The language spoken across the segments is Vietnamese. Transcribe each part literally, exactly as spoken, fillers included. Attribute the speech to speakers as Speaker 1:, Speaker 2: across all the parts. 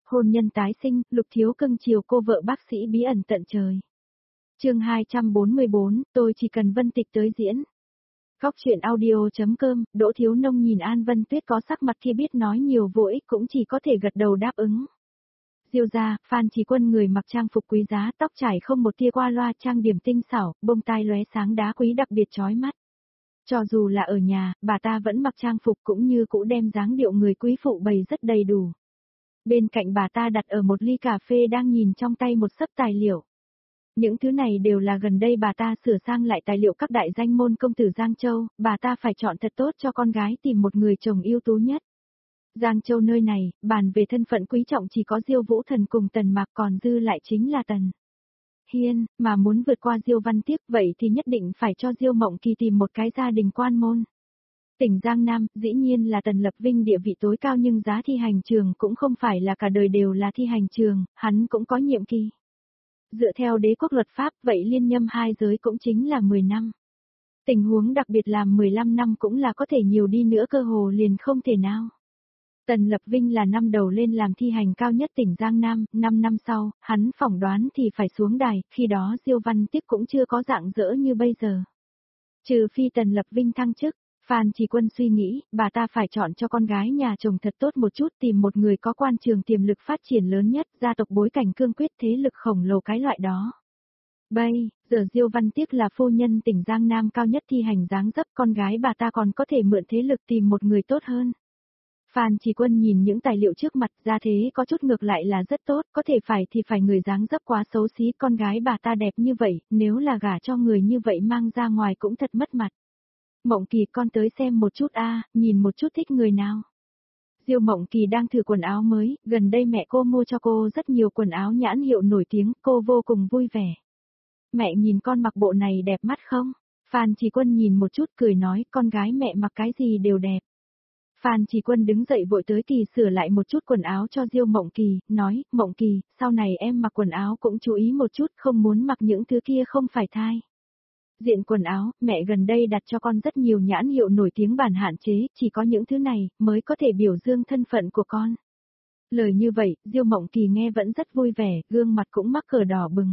Speaker 1: Hôn nhân tái sinh, Lục Thiếu cưng chiều cô vợ bác sĩ bí ẩn tận trời. Chương hai trăm bốn mươi bốn, tôi chỉ cần Vân Tịch tới diễn. Góc truyện audio.com, Đỗ Thiếu Nông nhìn An Vân Tuyết có sắc mặt kia biết nói nhiều vô ích cũng chỉ có thể gật đầu đáp ứng. Diêu gia, Phan Chỉ Quân người mặc trang phục quý giá, tóc trải không một tia qua loa, trang điểm tinh xảo, bông tai lóe sáng đá quý đặc biệt chói mắt. Cho dù là ở nhà, bà ta vẫn mặc trang phục cũng như cũ đem dáng điệu người quý phụ bày rất đầy đủ. Bên cạnh bà ta đặt ở một ly cà phê đang nhìn trong tay một xấp tài liệu. Những thứ này đều là gần đây bà ta sửa sang lại tài liệu các đại danh môn công tử Giang Châu, bà ta phải chọn thật tốt cho con gái tìm một người chồng ưu tú nhất. Giang Châu nơi này, bàn về thân phận quý trọng chỉ có Diêu Vũ Thần cùng Tần Mạc, còn dư lại chính là Tần Hiên, mà muốn vượt qua Diêu Văn Tiếc vậy thì nhất định phải cho Diêu Mộng Kỳ tìm một cái gia đình quan môn. Tỉnh Giang Nam, dĩ nhiên là Tần Lập Vinh địa vị tối cao nhưng giá thi hành trường cũng không phải là cả đời đều là thi hành trường, hắn cũng có nhiệm kỳ. Dựa theo đế quốc luật pháp, vậy liên nhâm hai giới cũng chính là mười năm. Tình huống đặc biệt là mười lăm năm cũng là có thể nhiều đi nữa, cơ hồ liền không thể nào. Tần Lập Vinh là năm đầu lên làm thi hành cao nhất tỉnh Giang Nam, năm năm sau, hắn phỏng đoán thì phải xuống đài, khi đó Diêu Văn Tiếc cũng chưa có dạng dỡ như bây giờ. Trừ phi Tần Lập Vinh thăng chức, Phan Chỉ Quân suy nghĩ, bà ta phải chọn cho con gái nhà chồng thật tốt một chút, tìm một người có quan trường tiềm lực phát triển lớn nhất, gia tộc bối cảnh cương quyết, thế lực khổng lồ cái loại đó. Bây giờ Diêu Văn Tiếc là phu nhân tỉnh Giang Nam cao nhất thi hành dáng dấp, con gái bà ta còn có thể mượn thế lực tìm một người tốt hơn. Phan Chỉ Quân nhìn những tài liệu trước mặt, ra thế có chút ngược lại là rất tốt, có thể phải thì phải người dáng dấp quá xấu xí, con gái bà ta đẹp như vậy, nếu là gả cho người như vậy mang ra ngoài cũng thật mất mặt. Mộng Kỳ, con tới xem một chút a, nhìn một chút thích người nào. Diêu Mộng Kỳ đang thử quần áo mới, gần đây mẹ cô mua cho cô rất nhiều quần áo nhãn hiệu nổi tiếng, cô vô cùng vui vẻ. Mẹ nhìn con mặc bộ này đẹp mắt không? Phan Chỉ Quân nhìn một chút cười nói, con gái mẹ mặc cái gì đều đẹp. Phan Chỉ Quân đứng dậy vội tới kỳ sửa lại một chút quần áo cho Diêu Mộng Kỳ, nói, Mộng Kỳ, sau này em mặc quần áo cũng chú ý một chút, không muốn mặc những thứ kia không phải thai. Diện quần áo, mẹ gần đây đặt cho con rất nhiều nhãn hiệu nổi tiếng bản hạn chế, chỉ có những thứ này mới có thể biểu dương thân phận của con. Lời như vậy, Diêu Mộng Kỳ nghe vẫn rất vui vẻ, gương mặt cũng mắc cờ đỏ bừng.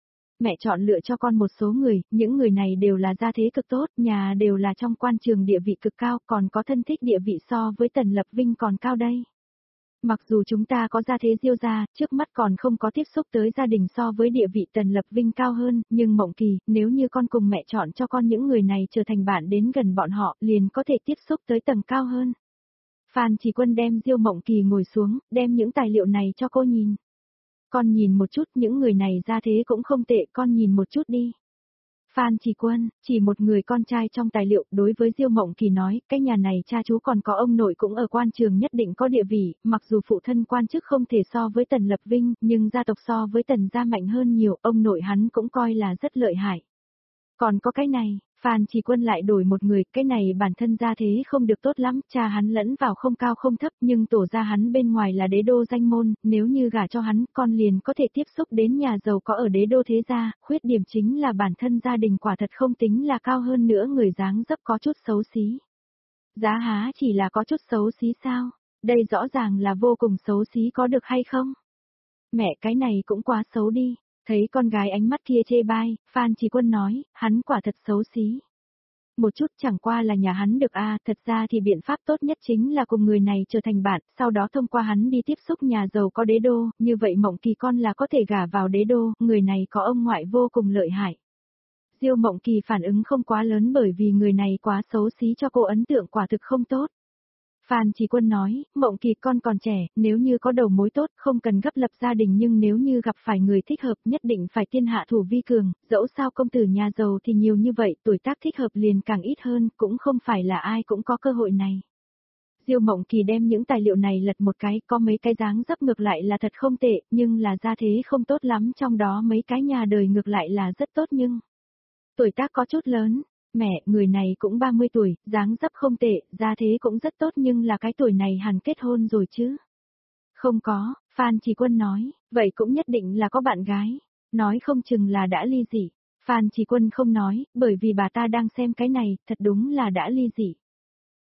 Speaker 1: Mẹ chọn lựa cho con một số người, những người này đều là gia thế cực tốt, nhà đều là trong quan trường địa vị cực cao, còn có thân thích địa vị so với Tần Lập Vinh còn cao đây. Mặc dù chúng ta có gia thế Diêu gia, trước mắt còn không có tiếp xúc tới gia đình so với địa vị Tần Lập Vinh cao hơn, nhưng Mộng Kỳ, nếu như con cùng mẹ chọn cho con những người này trở thành bạn đến gần bọn họ, liền có thể tiếp xúc tới tầng cao hơn. Phan Chỉ Quân đem Diêu Mộng Kỳ ngồi xuống, đem những tài liệu này cho cô nhìn. Con nhìn một chút, những người này gia thế cũng không tệ, con nhìn một chút đi. Phan Chỉ Quân, chỉ một người con trai trong tài liệu, đối với Diêu Mộng Kỳ nói, cái nhà này cha chú còn có ông nội cũng ở quan trường nhất định có địa vị, mặc dù phụ thân quan chức không thể so với Tần Lập Vinh, nhưng gia tộc so với Tần gia mạnh hơn nhiều, ông nội hắn cũng coi là rất lợi hại. Còn có cái này, Phan Chỉ Quân lại đổi một người, cái này bản thân gia thế không được tốt lắm, cha hắn lẫn vào không cao không thấp, nhưng tổ gia hắn bên ngoài là đế đô danh môn, nếu như gả cho hắn, con liền có thể tiếp xúc đến nhà giàu có ở đế đô thế gia, khuyết điểm chính là bản thân gia đình quả thật không tính là cao hơn nữa, người dáng dấp có chút xấu xí. Giá há chỉ là có chút xấu xí sao? Đây rõ ràng là vô cùng xấu xí, có được hay không? Mẹ, cái này cũng quá xấu đi. Thấy con gái ánh mắt kia chê bai, Phan Chỉ Quân nói, hắn quả thật xấu xí. Một chút chẳng qua là nhà hắn được a, à, thật ra thì biện pháp tốt nhất chính là cùng người này trở thành bạn, sau đó thông qua hắn đi tiếp xúc nhà giàu có đế đô, như vậy Mộng Kỳ con là có thể gả vào đế đô, người này có ông ngoại vô cùng lợi hại. Diêu Mộng Kỳ phản ứng không quá lớn bởi vì người này quá xấu xí cho cô ấn tượng quả thực không tốt. Phan Chỉ Quân nói, Mộng Kỳ con còn trẻ, nếu như có đầu mối tốt, không cần gấp lập gia đình, nhưng nếu như gặp phải người thích hợp nhất định phải tiên hạ thủ vi cường, dẫu sao công tử nhà giàu thì nhiều như vậy, tuổi tác thích hợp liền càng ít hơn, cũng không phải là ai cũng có cơ hội này. Diêu Mộng Kỳ đem những tài liệu này lật một cái, có mấy cái dáng dấp ngược lại là thật không tệ, nhưng là gia thế không tốt lắm, trong đó mấy cái nhà đời ngược lại là rất tốt nhưng tuổi tác có chút lớn. Mẹ, người này cũng ba mươi tuổi, dáng dấp không tệ, gia thế cũng rất tốt nhưng là cái tuổi này hẳn kết hôn rồi chứ? Không có, Phan Chỉ Quân nói, vậy cũng nhất định là có bạn gái, nói không chừng là đã ly dị. Phan Chỉ Quân không nói, bởi vì bà ta đang xem cái này, thật đúng là đã ly dị.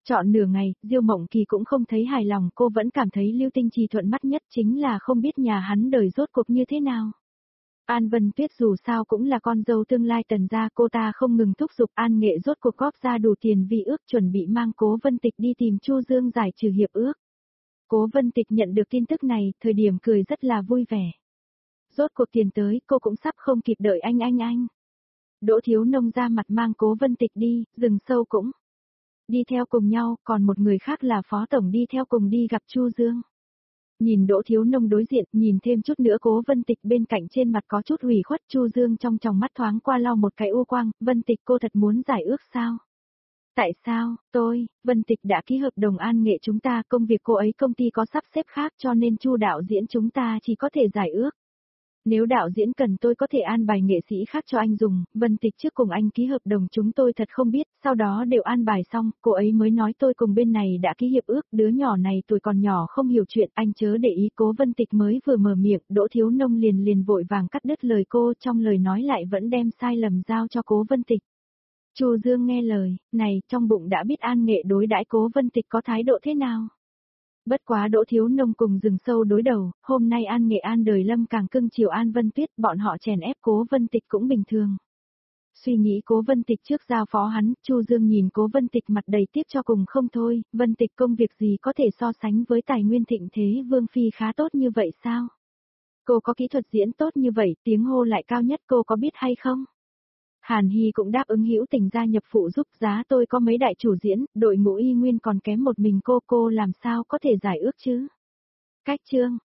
Speaker 1: Chọn nửa ngày, Diêu Mộng Kỳ cũng không thấy hài lòng, cô vẫn cảm thấy Lưu Tinh Trì thuận mắt nhất, chính là không biết nhà hắn đời rốt cuộc như thế nào. An Vân Tuyết dù sao cũng là con dâu tương lai Tần gia, cô ta không ngừng thúc giục An Nghệ rốt cuộc góp ra đủ tiền vì ước, chuẩn bị mang Cố Vân Tịch đi tìm Chu Dương giải trừ hiệp ước. Cố Vân Tịch nhận được tin tức này, thời điểm cười rất là vui vẻ. Rốt cuộc tiền tới, cô cũng sắp không kịp đợi anh anh anh. Đỗ Thiếu Nông ra mặt mang Cố Vân Tịch đi, Rừng Sâu cũng đi theo cùng nhau, còn một người khác là Phó Tổng đi theo cùng đi gặp Chu Dương. Nhìn Đỗ Thiếu Nông đối diện, nhìn thêm chút nữa Cố Vân Tịch bên cạnh, trên mặt có chút ủy khuất, Chu Dương trong tròng mắt thoáng qua lau một cái u quang, Vân Tịch cô thật muốn giải ước sao? Tại sao, tôi, Vân Tịch đã ký hợp đồng An Nghệ chúng ta, công việc cô ấy công ty có sắp xếp khác cho nên Chu đạo diễn chúng ta chỉ có thể giải ước. Nếu đạo diễn cần tôi có thể an bài nghệ sĩ khác cho anh dùng, Vân Tịch trước cùng anh ký hợp đồng chúng tôi thật không biết, sau đó đều an bài xong, cô ấy mới nói tôi cùng bên này đã ký hiệp ước, đứa nhỏ này tuổi còn nhỏ không hiểu chuyện, anh chớ để ý. Cố Vân Tịch mới vừa mở miệng, Đỗ Thiếu Nông liền liền vội vàng cắt đứt lời cô, trong lời nói lại vẫn đem sai lầm giao cho Cố Vân Tịch. Chu Dương nghe lời này, trong bụng đã biết An Nghệ đối đãi Cố Vân Tịch có thái độ thế nào. Bất quá Đỗ Thiếu Nông cùng Rừng Sâu đối đầu, hôm nay An Nghệ An đời Lâm càng cưng chiều An Vân Tuyết, bọn họ chèn ép Cố Vân Tịch cũng bình thường. Suy nghĩ Cố Vân Tịch trước giao phó hắn, Chu Dương nhìn Cố Vân Tịch mặt đầy tiếc cho cùng không thôi, Vân Tịch công việc gì có thể so sánh với tài nguyên thịnh thế Vương Phi khá tốt như vậy sao? Cô có kỹ thuật diễn tốt như vậy, tiếng hô lại cao nhất, cô có biết hay không? Hàn Hy cũng đáp ứng hữu tình gia nhập phụ giúp, giá tôi có mấy đại chủ diễn, đội ngũ y nguyên còn kém một mình cô, cô làm sao có thể giải ước chứ? Cách chương,